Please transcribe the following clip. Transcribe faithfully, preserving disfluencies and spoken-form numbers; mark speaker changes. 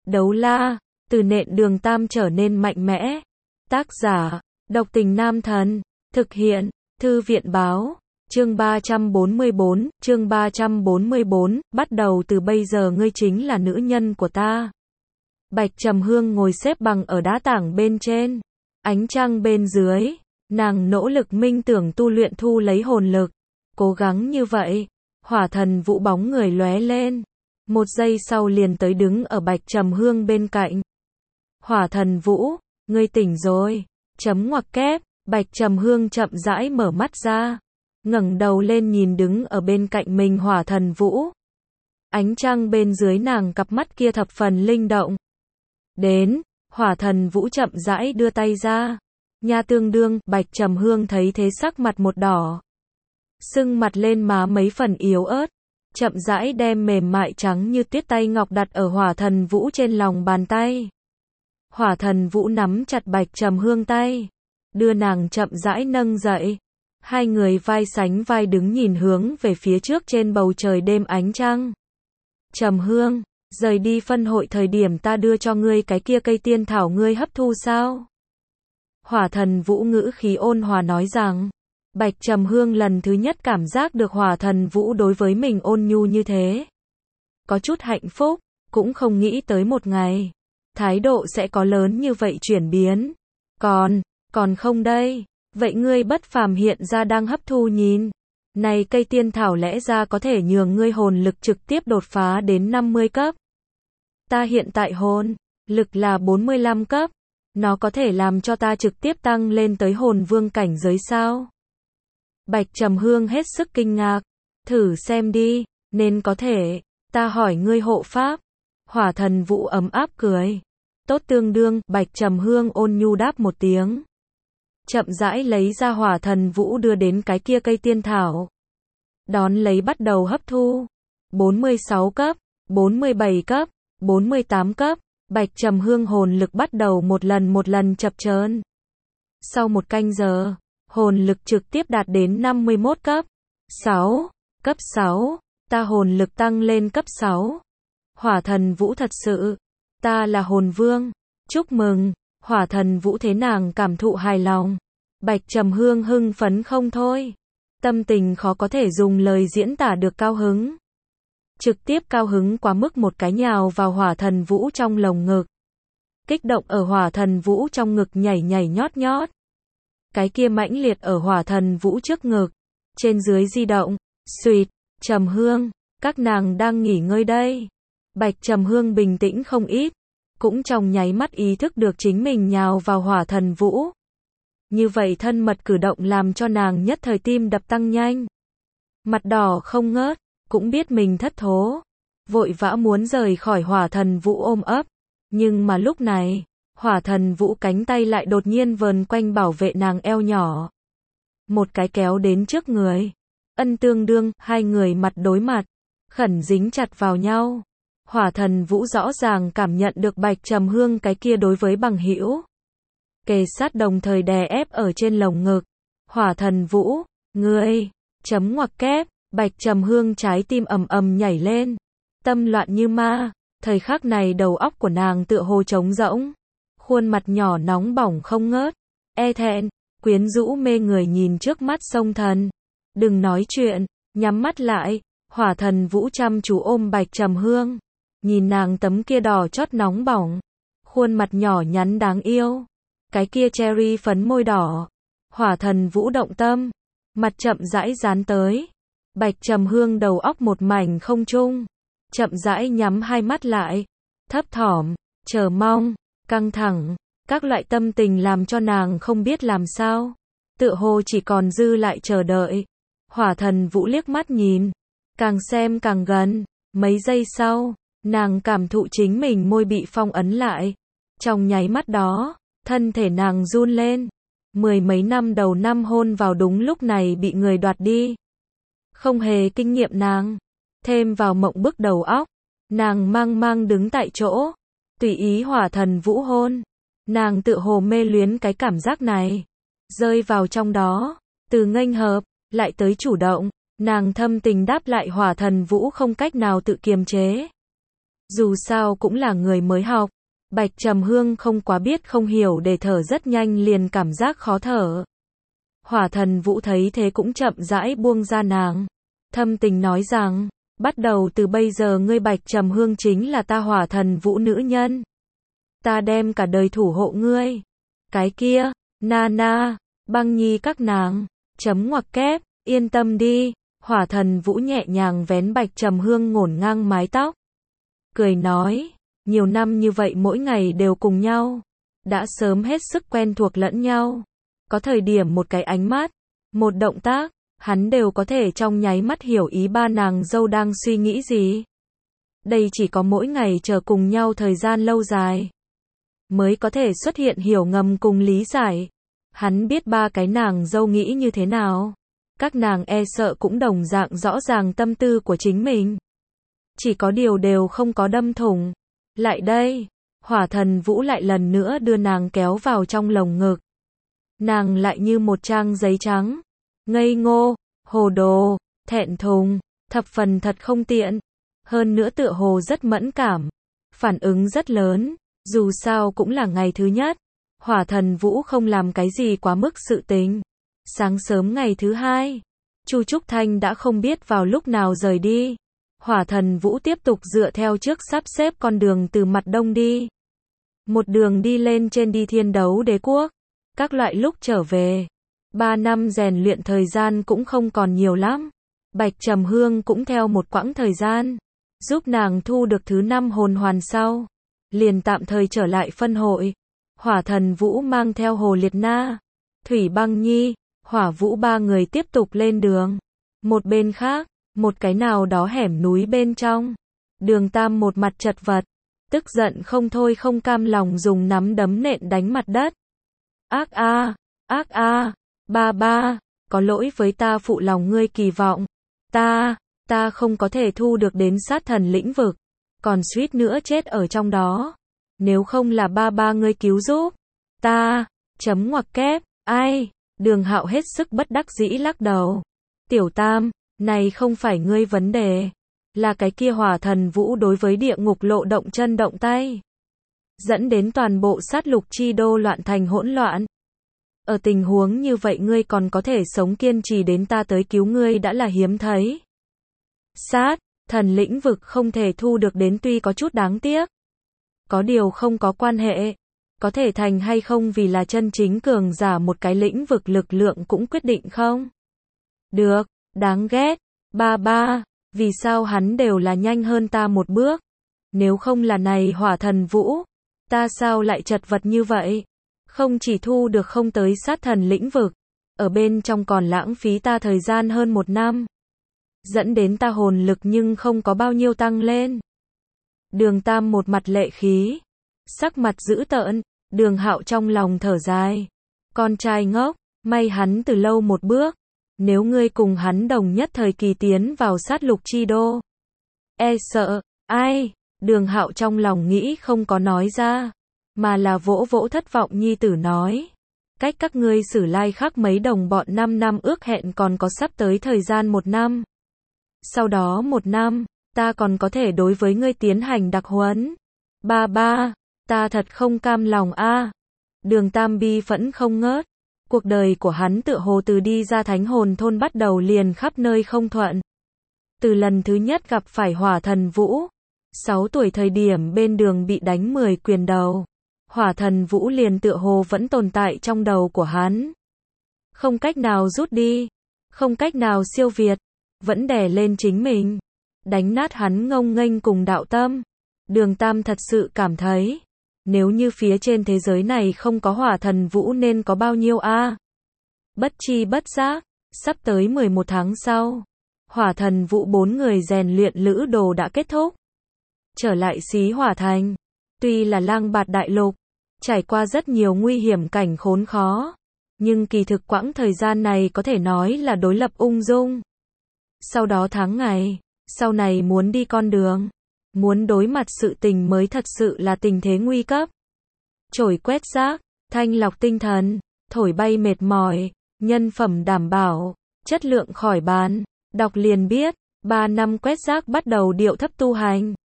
Speaker 1: Đấu la, từ nện đường tam trở nên mạnh mẽ. Tác giả, độc tình nam thần. Thực hiện, thư viện báo. Chương ba trăm bốn mươi bốn, chương ba trăm bốn mươi bốn, bắt đầu từ bây giờ ngươi chính là nữ nhân của ta. Bạch Trầm Hương ngồi xếp bằng ở đá tảng bên trên, ánh trăng bên dưới, nàng nỗ lực minh tưởng tu luyện thu lấy hồn lực. Cố gắng như vậy, Hỏa Thần Vũ bóng người lóe lên, một giây sau liền tới đứng ở Bạch Trầm Hương bên cạnh. Hỏa Thần Vũ, ngươi tỉnh rồi, chấm ngoặc kép, Bạch Trầm Hương chậm rãi mở mắt ra, ngẩng đầu lên nhìn đứng ở bên cạnh mình Hỏa Thần Vũ. Ánh trăng bên dưới nàng cặp mắt kia thập phần linh động. Đến, Hỏa Thần Vũ chậm rãi đưa tay ra. Nha tương đương, Bạch Trầm Hương thấy thế sắc mặt một đỏ. Sưng mặt lên má mấy phần yếu ớt, chậm rãi đem mềm mại trắng như tuyết tay ngọc đặt ở Hỏa Thần Vũ trên lòng bàn tay. Hỏa Thần Vũ nắm chặt Bạch Trầm Hương tay, đưa nàng chậm rãi nâng dậy. Hai người vai sánh vai đứng nhìn hướng về phía trước trên bầu trời đêm ánh trăng. Trầm Hương, rời đi phân hội thời điểm ta đưa cho ngươi cái kia cây tiên thảo ngươi hấp thu sao? Hỏa Thần Vũ ngữ khí ôn hòa nói rằng. Bạch Trầm Hương lần thứ nhất cảm giác được Hỏa Thần Vũ đối với mình ôn nhu như thế. Có chút hạnh phúc, cũng không nghĩ tới một ngày thái độ sẽ có lớn như vậy chuyển biến. Còn, còn không đây, vậy ngươi bất phàm hiện ra đang hấp thu nhìn. Này cây tiên thảo lẽ ra có thể nhường ngươi hồn lực trực tiếp đột phá đến năm mươi cấp. Ta hiện tại hồn lực là bốn mươi lăm cấp, nó có thể làm cho ta trực tiếp tăng lên tới hồn vương cảnh giới sao? Bạch Trầm Hương hết sức kinh ngạc, thử xem đi, nên có thể, ta hỏi ngươi hộ pháp. Hỏa Thần Vũ ấm áp cười. Tốt tương đương, Bạch Trầm Hương ôn nhu đáp một tiếng. Chậm rãi lấy ra Hỏa Thần Vũ đưa đến cái kia cây tiên thảo. Đón lấy bắt đầu hấp thu. bốn mươi sáu cấp, bốn mươi bảy cấp, bốn mươi tám cấp, Bạch Trầm Hương hồn lực bắt đầu một lần một lần chập chờn. Sau một canh giờ, hồn lực trực tiếp đạt đến năm mươi mốt cấp. sáu, cấp sáu, ta hồn lực tăng lên cấp sáu. Hỏa Thần Vũ thật sự, ta là hồn vương, chúc mừng. Hỏa Thần Vũ thế nàng cảm thụ hài lòng. Bạch Trầm Hương hưng phấn không thôi, tâm tình khó có thể dùng lời diễn tả được cao hứng. Trực tiếp cao hứng quá mức một cái nhào vào Hỏa Thần Vũ trong lồng ngực. Kích động ở Hỏa Thần Vũ trong ngực nhảy nhảy nhót nhót. Cái kia mãnh liệt ở Hỏa Thần Vũ trước ngực, trên dưới di động. Xuyệt, Trầm Hương, các nàng đang nghỉ ngơi đây. Bạch Trầm Hương bình tĩnh không ít, cũng trong nháy mắt ý thức được chính mình nhào vào Hỏa Thần Vũ. Như vậy thân mật cử động làm cho nàng nhất thời tim đập tăng nhanh. Mặt đỏ không ngớt, cũng biết mình thất thố, vội vã muốn rời khỏi Hỏa Thần Vũ ôm ấp. Nhưng mà lúc này, Hỏa Thần Vũ cánh tay lại đột nhiên vờn quanh bảo vệ nàng eo nhỏ. Một cái kéo đến trước người. Ân tương đương, hai người mặt đối mặt, khẩn dính chặt vào nhau. Hỏa Thần Vũ rõ ràng cảm nhận được Bạch Trầm Hương cái kia đối với bằng hữu kề sát đồng thời đè ép ở trên lồng ngực. Hỏa Thần Vũ, ngươi, chấm ngoặc kép, Bạch Trầm Hương trái tim ầm ầm nhảy lên, tâm loạn như ma. Thời khắc này đầu óc của nàng tựa hồ trống rỗng, khuôn mặt nhỏ nóng bỏng không ngớt, e thẹn, quyến rũ mê người nhìn trước mắt sông thần. Đừng nói chuyện, nhắm mắt lại. Hỏa Thần Vũ chăm chú ôm Bạch Trầm Hương, nhìn nàng tấm kia đỏ chót nóng bỏng, khuôn mặt nhỏ nhắn đáng yêu, cái kia cherry phấn môi đỏ. Hỏa Thần Vũ động tâm, mặt chậm rãi dán tới. Bạch Trầm Hương đầu óc một mảnh không trung, chậm rãi nhắm hai mắt lại, thấp thỏm, chờ mong, căng thẳng, các loại tâm tình làm cho nàng không biết làm sao, tựa hồ chỉ còn dư lại chờ đợi. Hỏa Thần Vũ liếc mắt nhìn, càng xem càng gần, mấy giây sau, nàng cảm thụ chính mình môi bị phong ấn lại. Trong nháy mắt đó, thân thể nàng run lên. Mười mấy năm đầu năm hôn vào đúng lúc này bị người đoạt đi. Không hề kinh nghiệm nàng, thêm vào mộng bức đầu óc, nàng mang mang đứng tại chỗ, tùy ý Hỏa Thần Vũ hôn. Nàng tự hồ mê luyến cái cảm giác này, rơi vào trong đó, từ nghênh hợp, lại tới chủ động, nàng thâm tình đáp lại Hỏa Thần Vũ không cách nào tự kiềm chế. Dù sao cũng là người mới học. Bạch Trầm Hương không quá biết không hiểu để thở rất nhanh liền cảm giác khó thở. Hỏa Thần Vũ thấy thế cũng chậm rãi buông ra nàng. Thâm tình nói rằng, bắt đầu từ bây giờ ngươi Bạch Trầm Hương chính là ta Hỏa Thần Vũ nữ nhân. Ta đem cả đời thủ hộ ngươi. Cái kia, na na, Băng Nhi các nàng, chấm ngoặc kép, yên tâm đi. Hỏa Thần Vũ nhẹ nhàng vén Bạch Trầm Hương ngổn ngang mái tóc. Cười nói, nhiều năm như vậy mỗi ngày đều cùng nhau. Đã sớm hết sức quen thuộc lẫn nhau. Có thời điểm một cái ánh mắt, một động tác, hắn đều có thể trong nháy mắt hiểu ý ba nàng dâu đang suy nghĩ gì. Đây chỉ có mỗi ngày chờ cùng nhau thời gian lâu dài, mới có thể xuất hiện hiểu ngầm cùng lý giải. Hắn biết ba cái nàng dâu nghĩ như thế nào. Các nàng e sợ cũng đồng dạng rõ ràng tâm tư của chính mình. Chỉ có điều đều không có đâm thủng. Lại đây, Hỏa Thần Vũ lại lần nữa đưa nàng kéo vào trong lồng ngực. Nàng lại như một trang giấy trắng. Ngây ngô, hồ đồ, thẹn thùng, thập phần thật không tiện. Hơn nữa tựa hồ rất mẫn cảm. Phản ứng rất lớn, dù sao cũng là ngày thứ nhất. Hỏa Thần Vũ không làm cái gì quá mức sự tình. Sáng sớm ngày thứ hai, Chu Trúc Thanh đã không biết vào lúc nào rời đi. Hỏa Thần Vũ tiếp tục dựa theo trước sắp xếp con đường từ mặt đông đi. Một đường đi lên trên đi Thiên Đấu Đế Quốc. Các loại lúc trở về. Ba năm rèn luyện thời gian cũng không còn nhiều lắm. Bạch Trầm Hương cũng theo một quãng thời gian. Giúp nàng thu được thứ năm hồn hoàn sau. Liền tạm thời trở lại phân hội. Hỏa Thần Vũ mang theo Hồ Liệt Na, Thủy Băng Nhi, Hỏa Vũ ba người tiếp tục lên đường. Một bên khác, một cái nào đó hẻm núi bên trong. Đường Tam một mặt chật vật, tức giận không thôi không cam lòng dùng nắm đấm nện đánh mặt đất. Ác a, ác a, ba ba, có lỗi với ta phụ lòng ngươi kỳ vọng. Ta, ta không có thể thu được đến sát thần lĩnh vực, còn suýt nữa chết ở trong đó. Nếu không là ba ba ngươi cứu giúp, ta, chấm ngoặc kép, ai, Đường Hạo hết sức bất đắc dĩ lắc đầu. Tiểu Tam, này không phải ngươi vấn đề, là cái kia Hỏa Thần Vũ đối với địa ngục lộ động chân động tay. Dẫn đến toàn bộ sát lục chi đô loạn thành hỗn loạn. Ở tình huống như vậy ngươi còn có thể sống kiên trì đến ta tới cứu ngươi đã là hiếm thấy. Sát, thần lĩnh vực không thể thu được đến tuy có chút đáng tiếc. Có điều không có quan hệ. Có thể thành hay không vì là chân chính cường giả một cái lĩnh vực lực lượng cũng quyết định không? Được, đáng ghét. Ba ba, vì sao hắn đều là nhanh hơn ta một bước? Nếu không là này Hỏa Thần Vũ, ta sao lại chật vật như vậy? Không chỉ thu được không tới sát thần lĩnh vực, ở bên trong còn lãng phí ta thời gian hơn một năm. Dẫn đến ta hồn lực nhưng không có bao nhiêu tăng lên. Đường Tam một mặt lệ khí, sắc mặt dữ tợn. Đường Hạo trong lòng thở dài. Con trai ngốc, may hắn từ lâu một bước. Nếu ngươi cùng hắn đồng nhất thời kỳ tiến vào sát lục chi đô, e sợ, ai, Đường Hạo trong lòng nghĩ không có nói ra, mà là vỗ vỗ thất vọng nhi tử nói. Cách các ngươi xử lai khác mấy đồng bọn năm năm ước hẹn còn có sắp tới thời gian một năm. Sau đó một năm, ta còn có thể đối với ngươi tiến hành đặc huấn. Ba ba, ta thật không cam lòng a. À. Đường Tam bi phẫn không ngớt. Cuộc đời của hắn tựa hồ từ đi ra thánh hồn thôn bắt đầu liền khắp nơi không thuận. Từ lần thứ nhất gặp phải Hỏa Thần Vũ, sáu tuổi thời điểm bên đường bị đánh mười quyền đầu. Hỏa Thần Vũ liền tựa hồ vẫn tồn tại trong đầu của hắn. Không cách nào rút đi, không cách nào siêu việt, vẫn đè lên chính mình, đánh nát hắn ngông nghênh cùng đạo tâm. Đường Tam thật sự cảm thấy, nếu như phía trên thế giới này không có Hỏa Thần Vũ nên có bao nhiêu a? À? Bất chi bất giác, sắp tới mười một tháng sau, Hỏa Thần Vũ bốn người rèn luyện lữ đồ đã kết thúc. Trở lại Xí Hỏa Thành, tuy là lang bạt đại lục, trải qua rất nhiều nguy hiểm cảnh khốn khó, nhưng kỳ thực quãng thời gian này có thể nói là đối lập ung dung. Sau đó tháng ngày, sau này muốn đi con đường, muốn đối mặt sự tình mới thật sự là tình thế nguy cấp. Chổi quét rác, thanh lọc tinh thần, thổi bay mệt mỏi, nhân phẩm đảm bảo, chất lượng khỏi bàn, đọc liền biết, ba năm quét rác bắt đầu điệu thấp tu hành.